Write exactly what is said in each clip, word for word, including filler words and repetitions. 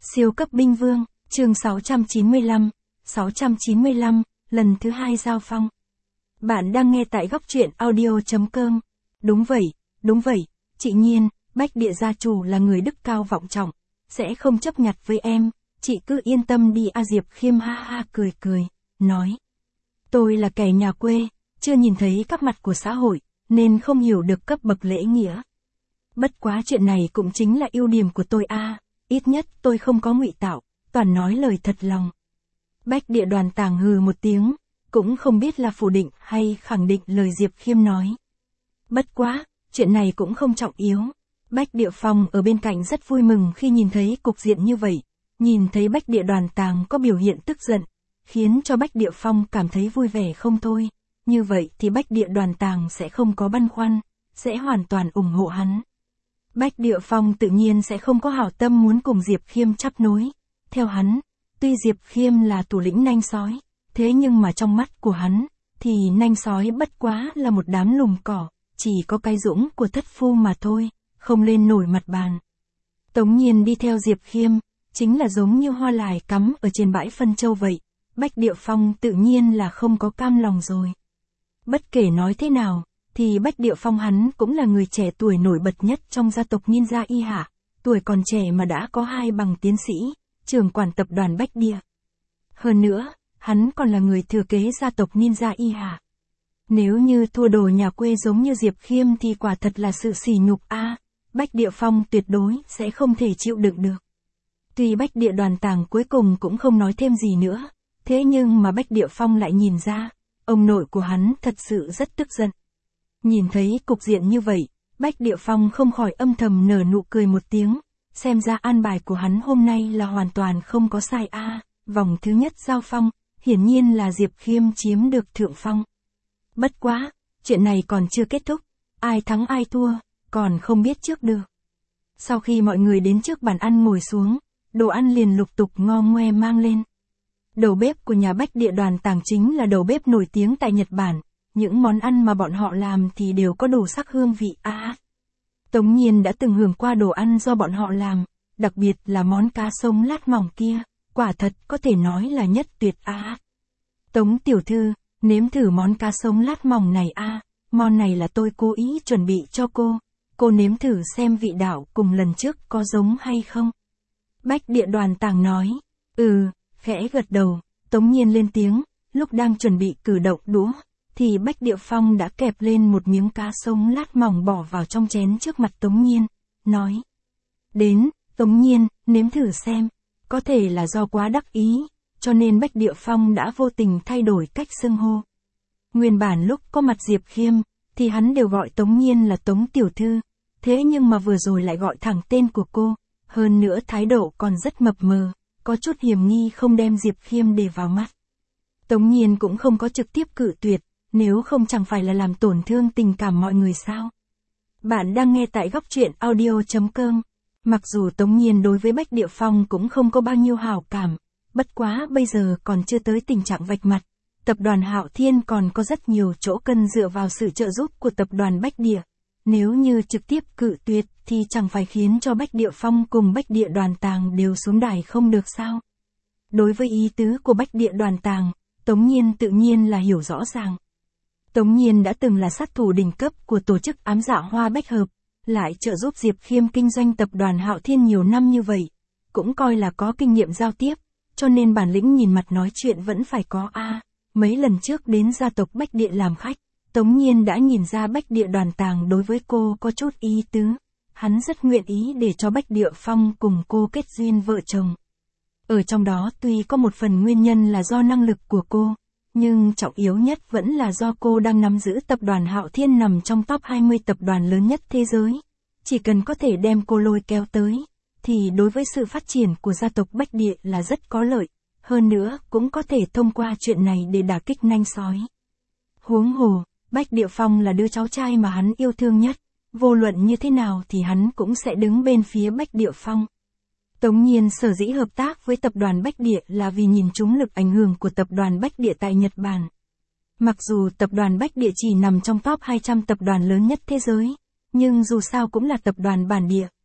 Siêu cấp binh vương, chương sáu trăm chín mươi lăm, sáu trăm chín mươi lăm, lần thứ hai giao phong. Bạn đang nghe tại góc truyện audio.com. Đúng vậy, đúng vậy, chị Nhiên, Bách Địa gia chủ là người đức cao vọng trọng, sẽ không chấp nhặt với em, chị cứ yên tâm đi. A Diệp Khiêm ha ha cười cười, nói. Tôi là kẻ nhà quê, chưa nhìn thấy các mặt của xã hội, nên không hiểu được cấp bậc lễ nghĩa. Bất quá chuyện này cũng chính là ưu điểm của tôi a, ít nhất tôi không có ngụy tạo, toàn nói lời thật lòng. Bách Địa Đoàn Tàng hừ một tiếng, cũng không biết là phủ định hay khẳng định lời Diệp Khiêm nói. Bất quá, chuyện này cũng không trọng yếu. Bách Địa Phong ở bên cạnh rất vui mừng khi nhìn thấy cục diện như vậy, nhìn thấy Bách Địa Đoàn Tàng có biểu hiện tức giận, khiến cho Bách Địa Phong cảm thấy vui vẻ không thôi. Như vậy thì Bách Địa Đoàn Tàng sẽ không có băn khoăn, sẽ hoàn toàn ủng hộ hắn. Bách Địa Phong tự nhiên sẽ không có hảo tâm muốn cùng Diệp Khiêm chắp nối. Theo hắn, tuy Diệp Khiêm là thủ lĩnh nanh sói, thế nhưng mà trong mắt của hắn, thì nanh sói bất quá là một đám lùm cỏ, chỉ có cái dũng của thất phu mà thôi, không lên nổi mặt bàn. Tống Nhiên đi theo Diệp Khiêm, chính là giống như hoa lài cắm ở trên bãi phân châu vậy, Bách Địa Phong tự nhiên là không có cam lòng rồi. Bất kể nói thế nào, thì Bách Địa Phong hắn cũng là người trẻ tuổi nổi bật nhất trong gia tộc Ninja Y Hạ, tuổi còn trẻ mà đã có hai bằng tiến sĩ, trưởng quản tập đoàn Bách Địa. Hơn nữa, hắn còn là người thừa kế gia tộc Ninja Y Hạ. Nếu như thua đồ nhà quê giống như Diệp Khiêm thì quả thật là sự sỉ nhục a, Bách Địa Phong tuyệt đối sẽ không thể chịu đựng được. Tuy Bách Địa Đoàn Tàng cuối cùng cũng không nói thêm gì nữa, thế nhưng mà Bách Địa Phong lại nhìn ra, ông nội của hắn thật sự rất tức giận. Nhìn thấy cục diện như vậy, Bách Địa Phong không khỏi âm thầm nở nụ cười một tiếng, xem ra an bài của hắn hôm nay là hoàn toàn không có sai a. Vòng thứ nhất giao phong, hiển nhiên là Diệp Khiêm chiếm được thượng phong. Bất quá, chuyện này còn chưa kết thúc, ai thắng ai thua, còn không biết trước được. Sau khi mọi người đến trước bàn ăn ngồi xuống, đồ ăn liền lục tục ngon ngoe mang lên. Đầu bếp của nhà Bách Địa Đoàn Tàng chính là đầu bếp nổi tiếng tại Nhật Bản, những món ăn mà bọn họ làm thì đều có đồ sắc hương vị a. À, Tống Nhiên đã từng hưởng qua đồ ăn do bọn họ làm, đặc biệt là món cá sông lát mỏng kia, quả thật có thể nói là nhất tuyệt a. À, Tống tiểu thư, nếm thử món cá sông lát mỏng này a, à, món này là tôi cố ý chuẩn bị cho cô, cô nếm thử xem vị đạo cùng lần trước có giống hay không. Bách Địa Đoàn Tàng nói, ừ, khẽ gật đầu, Tống Nhiên lên tiếng, lúc đang chuẩn bị cử động đũa, thì Bách Địa Phong đã kẹp lên một miếng cá sông lát mỏng bỏ vào trong chén trước mặt Tống Nhiên, nói. Đến, Tống Nhiên, nếm thử xem, có thể là do quá đắc ý, cho nên Bách Địa Phong đã vô tình thay đổi cách xưng hô. Nguyên bản lúc có mặt Diệp Khiêm, thì hắn đều gọi Tống Nhiên là Tống tiểu thư, thế nhưng mà vừa rồi lại gọi thẳng tên của cô, hơn nữa thái độ còn rất mập mờ, có chút hiểm nghi không đem Diệp Khiêm để vào mắt. Tống Nhiên cũng không có trực tiếp cự tuyệt, nếu không chẳng phải là làm tổn thương tình cảm mọi người sao. Bạn đang nghe tại góc truyện audio.com. Mặc dù Tống Nhiên đối với Bách Địa Phong cũng không có bao nhiêu hảo cảm, bất quá bây giờ còn chưa tới tình trạng vạch mặt. Tập đoàn Hạo Thiên còn có rất nhiều chỗ cân dựa vào sự trợ giúp của tập đoàn Bách Địa. Nếu như trực tiếp cự tuyệt thì chẳng phải khiến cho Bách Địa Phong cùng Bách Địa Đoàn Tàng đều xuống đài không được sao. Đối với ý tứ của Bách Địa Đoàn Tàng, Tống Nhiên tự nhiên là hiểu rõ ràng. Tống Nhiên đã từng là sát thủ đỉnh cấp của tổ chức ám dạ Hoa Bách Hợp, lại trợ giúp Diệp Khiêm kinh doanh tập đoàn Hạo Thiên nhiều năm như vậy, cũng coi là có kinh nghiệm giao tiếp, cho nên bản lĩnh nhìn mặt nói chuyện vẫn phải có a. À, mấy lần trước đến gia tộc Bách Địa làm khách, Tống Nhiên đã nhìn ra Bách Địa Đoàn Tàng đối với cô có chút ý tứ, hắn rất nguyện ý để cho Bách Địa Phong cùng cô kết duyên vợ chồng. Ở trong đó tuy có một phần nguyên nhân là do năng lực của cô, nhưng trọng yếu nhất vẫn là do cô đang nắm giữ tập đoàn Hạo Thiên nằm trong top hai mươi tập đoàn lớn nhất thế giới. Chỉ cần có thể đem cô lôi kéo tới, thì đối với sự phát triển của gia tộc Bách Địa là rất có lợi, hơn nữa cũng có thể thông qua chuyện này để đả kích nanh sói. Huống hồ, Bách Địa Phong là đứa cháu trai mà hắn yêu thương nhất, vô luận như thế nào thì hắn cũng sẽ đứng bên phía Bách Địa Phong. Tống Nhiên sở dĩ hợp tác với tập đoàn Bách Địa là vì nhìn trúng lực ảnh hưởng của tập đoàn Bách Địa tại Nhật Bản. Mặc dù tập đoàn Bách Địa chỉ nằm trong top hai trăm tập đoàn lớn nhất thế giới, nhưng dù sao cũng là tập đoàn bản địa,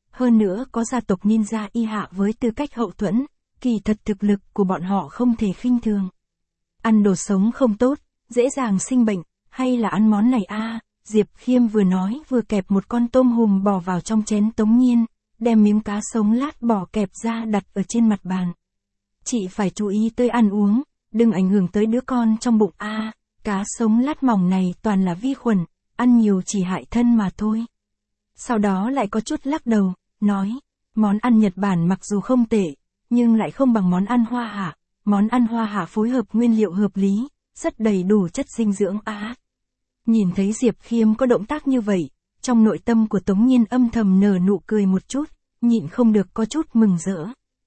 hơn nữa có gia tộc ninja y hạ với tư cách hậu thuẫn, kỳ thật thực lực của bọn họ không thể khinh thường. Ăn đồ sống không tốt, dễ dàng sinh bệnh, hay là ăn món này a? Diệp Khiêm vừa nói vừa kẹp một con tôm hùm bò vào trong chén Tống Nhiên, đem miếng cá sống lát bò kẹp ra đặt ở trên mặt bàn. Chị phải chú ý tới ăn uống, đừng ảnh hưởng tới đứa con trong bụng a. Cá sống lát mỏng này toàn là vi khuẩn, ăn nhiều chỉ hại thân mà thôi. Sau đó lại có chút lắc đầu, nói, món ăn Nhật Bản mặc dù không tệ, nhưng lại không bằng món ăn Hoa Hạ. Món ăn Hoa Hạ phối hợp nguyên liệu hợp lý, rất đầy đủ chất dinh dưỡng á. Nhìn thấy Diệp Khiêm có động tác như vậy, trong nội tâm của Tống Nhiên âm thầm nở nụ cười một chút, nhịn không được có chút mừng rỡ.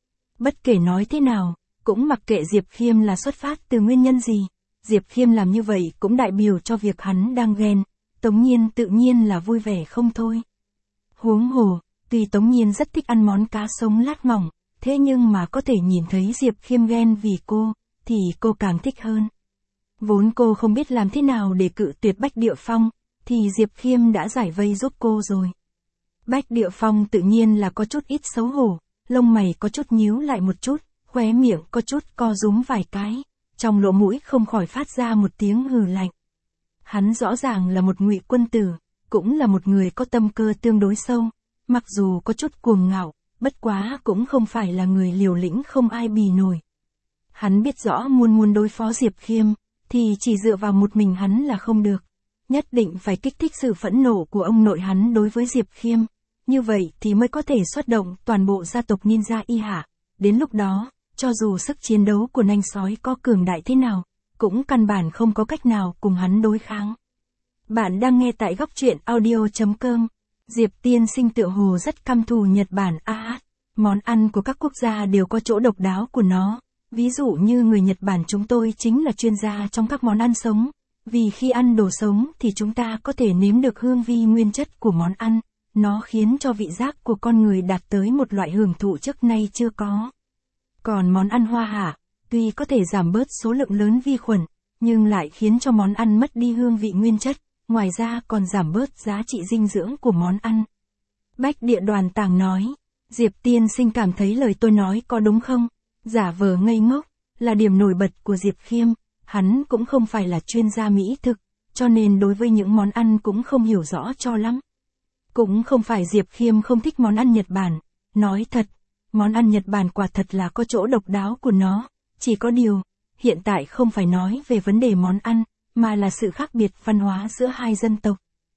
Bất kể nói thế nào, cũng mặc kệ Diệp Khiêm là xuất phát từ nguyên nhân gì, Diệp Khiêm làm như vậy cũng đại biểu cho việc hắn đang ghen, Tống Nhiên tự nhiên là vui vẻ không thôi. Huống hồ, tuy Tống Nhiên rất thích ăn món cá sống lát mỏng, thế nhưng mà có thể nhìn thấy Diệp Khiêm ghen vì cô, thì cô càng thích hơn. Vốn cô không biết làm thế nào để cự tuyệt Bách Địa Phong, thì Diệp Khiêm đã giải vây giúp cô rồi. Bách Địa Phong tự nhiên là có chút ít xấu hổ, lông mày có chút nhíu lại một chút, khóe miệng có chút co rúm vài cái, trong lỗ mũi không khỏi phát ra một tiếng hừ lạnh. Hắn rõ ràng là một ngụy quân tử, cũng là một người có tâm cơ tương đối sâu, mặc dù có chút cuồng ngạo, bất quá cũng không phải là người liều lĩnh không ai bì nổi. Hắn biết rõ muốn muốn đối phó Diệp Khiêm, thì chỉ dựa vào một mình hắn là không được. Nhất định phải kích thích sự phẫn nộ của ông nội hắn đối với Diệp Khiêm. Như vậy thì mới có thể xuất động toàn bộ gia tộc ninja y hạ. Đến lúc đó, cho dù sức chiến đấu của nanh sói có cường đại thế nào, cũng căn bản không có cách nào cùng hắn đối kháng. Bạn đang nghe tại góc truyện audio chấm com. Diệp tiên sinh tựa hồ rất căm thù Nhật Bản a à, món ăn của các quốc gia đều có chỗ độc đáo của nó. Ví dụ như người Nhật Bản chúng tôi chính là chuyên gia trong các món ăn sống. Vì khi ăn đồ sống thì chúng ta có thể nếm được hương vi nguyên chất của món ăn. Nó khiến cho vị giác của con người đạt tới một loại hưởng thụ trước nay chưa có. Còn món ăn Hoa Hạ, tuy có thể giảm bớt số lượng lớn vi khuẩn, nhưng lại khiến cho món ăn mất đi hương vị nguyên chất, ngoài ra còn giảm bớt giá trị dinh dưỡng của món ăn. Bách Địa Đoàn Tàng nói, Diệp tiên sinh cảm thấy lời tôi nói có đúng không? Giả vờ ngây ngốc, là điểm nổi bật của Diệp Khiêm, hắn cũng không phải là chuyên gia mỹ thực, cho nên đối với những món ăn cũng không hiểu rõ cho lắm. Cũng không phải Diệp Khiêm không thích món ăn Nhật Bản, nói thật, món ăn Nhật Bản quả thật là có chỗ độc đáo của nó, chỉ có điều, hiện tại không phải nói về vấn đề món ăn, mà là sự khác biệt văn hóa giữa hai dân tộc.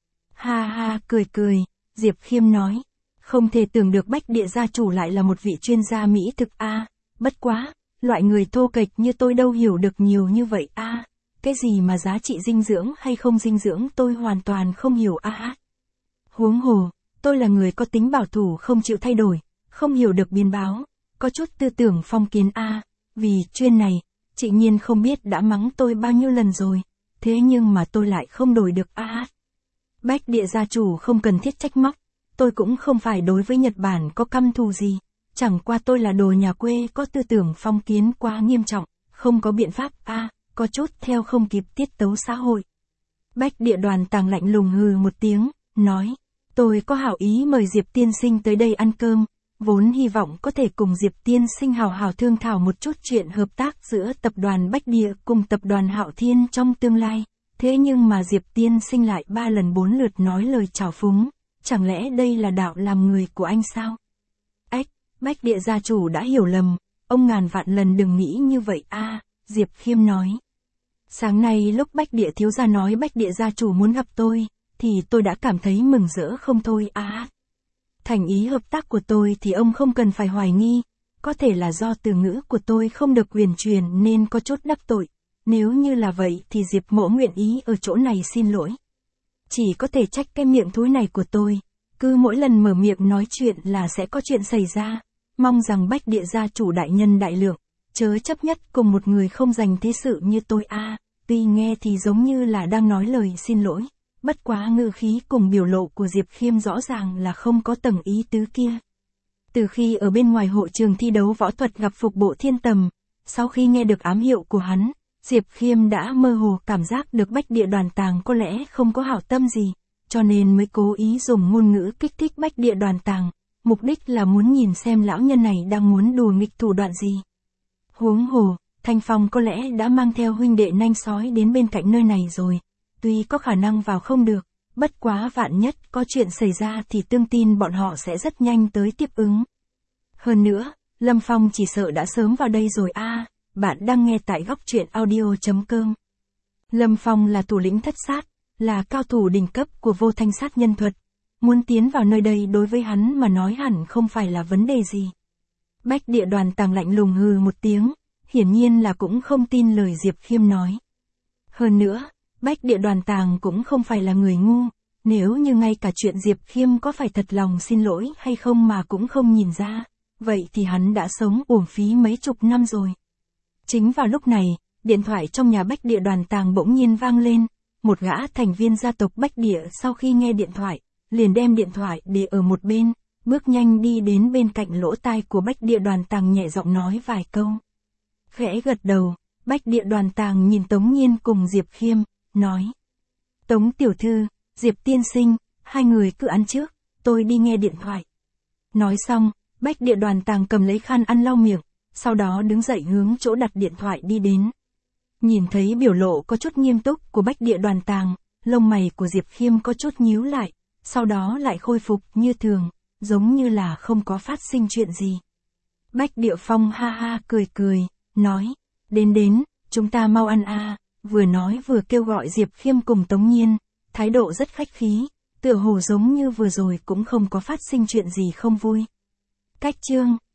Ha ha cười cười, Diệp Khiêm nói, không thể tưởng được Bách Địa gia chủ lại là một vị chuyên gia mỹ thực a. À, bất quá, loại người thô kệch như tôi đâu hiểu được nhiều như vậy a. À, cái gì mà giá trị dinh dưỡng hay không dinh dưỡng tôi hoàn toàn không hiểu a. À, huống hồ, tôi là người có tính bảo thủ không chịu thay đổi, không hiểu được biến báo, có chút tư tưởng phong kiến a. À, vì chuyên này, chị Nhiên không biết đã mắng tôi bao nhiêu lần rồi, thế nhưng mà tôi lại không đổi được a. À, Bách Địa gia chủ không cần thiết trách móc, tôi cũng không phải đối với Nhật Bản có căm thù gì, chẳng qua tôi là đồ nhà quê có tư tưởng phong kiến quá nghiêm trọng, không có biện pháp a, à, có chút theo không kịp tiết tấu xã hội. Bách Địa Đoàn Tàng lạnh lùng hừ một tiếng, nói, tôi có hảo ý mời Diệp tiên sinh tới đây ăn cơm, vốn hy vọng có thể cùng Diệp tiên sinh hào hào thương thảo một chút chuyện hợp tác giữa tập đoàn Bách Địa cùng tập đoàn Hạo Thiên trong tương lai, thế nhưng mà Diệp tiên sinh lại ba lần bốn lượt nói lời trào phúng, chẳng lẽ đây là đạo làm người của anh sao? Ếch, Bách Địa gia chủ đã hiểu lầm, ông ngàn vạn lần đừng nghĩ như vậy a. À, Diệp Khiêm nói. Sáng nay lúc Bách Địa thiếu gia nói Bách Địa gia chủ muốn gặp tôi, thì tôi đã cảm thấy mừng rỡ không thôi a. À, thành ý hợp tác của tôi thì ông không cần phải hoài nghi, có thể là do từ ngữ của tôi không được quyền truyền nên có chút đắc tội, nếu như là vậy thì Diệp mỗ nguyện ý ở chỗ này xin lỗi. Chỉ có thể trách cái miệng thúi này của tôi, cứ mỗi lần mở miệng nói chuyện là sẽ có chuyện xảy ra, mong rằng Bách Địa gia chủ đại nhân đại lượng, chớ chấp nhất cùng một người không dành thế sự như tôi a. À, tuy nghe thì giống như là đang nói lời xin lỗi, bất quá ngữ khí cùng biểu lộ của Diệp Khiêm rõ ràng là không có tầng ý tứ kia. Từ khi ở bên ngoài hội trường thi đấu võ thuật gặp Phục Bộ Thiên Tầm, sau khi nghe được ám hiệu của hắn, Diệp Khiêm đã mơ hồ cảm giác được Bách Địa Đoàn Tàng có lẽ không có hảo tâm gì, cho nên mới cố ý dùng ngôn ngữ kích thích Bách Địa Đoàn Tàng, mục đích là muốn nhìn xem lão nhân này đang muốn đùa nghịch thủ đoạn gì. Huống hồ, Thanh Phong có lẽ đã mang theo huynh đệ nanh sói đến bên cạnh nơi này rồi, tuy có khả năng vào không được, bất quá vạn nhất có chuyện xảy ra thì tương tin bọn họ sẽ rất nhanh tới tiếp ứng. Hơn nữa, Lâm Phong chỉ sợ đã sớm vào đây rồi a. À, bạn đang nghe tại góc truyện audio.com. Lâm Phong là thủ lĩnh thất sát, là cao thủ đỉnh cấp của vô thanh sát nhân thuật. Muốn tiến vào nơi đây đối với hắn mà nói hẳn không phải là vấn đề gì. Bách Địa Đoàn Tàng lạnh lùng hừ một tiếng, hiển nhiên là cũng không tin lời Diệp Khiêm nói. Hơn nữa, Bách Địa Đoàn Tàng cũng không phải là người ngu, nếu như ngay cả chuyện Diệp Khiêm có phải thật lòng xin lỗi hay không mà cũng không nhìn ra, vậy thì hắn đã sống uổng phí mấy chục năm rồi. Chính vào lúc này, điện thoại trong nhà Bách Địa Đoàn Tàng bỗng nhiên vang lên, một gã thành viên gia tộc Bách Địa sau khi nghe điện thoại, liền đem điện thoại để ở một bên, bước nhanh đi đến bên cạnh lỗ tai của Bách Địa Đoàn Tàng nhẹ giọng nói vài câu. Khẽ gật đầu, Bách Địa Đoàn Tàng nhìn Tống Nhiên cùng Diệp Khiêm, nói. Tống tiểu thư, Diệp tiên sinh, hai người cứ ăn trước, tôi đi nghe điện thoại. Nói xong, Bách Địa Đoàn Tàng cầm lấy khăn ăn lau miệng, sau đó đứng dậy hướng chỗ đặt điện thoại đi đến. Nhìn thấy biểu lộ có chút nghiêm túc của Bách Địa Đoàn Tàng, lông mày của Diệp Khiêm có chút nhíu lại, sau đó lại khôi phục như thường, giống như là không có phát sinh chuyện gì. Bách Địa Phong ha ha cười cười, nói, đến đến, chúng ta mau ăn a. Vừa nói vừa kêu gọi Diệp Khiêm cùng Tống Nhiên, thái độ rất khách khí, tựa hồ giống như vừa rồi cũng không có phát sinh chuyện gì không vui. Cách chương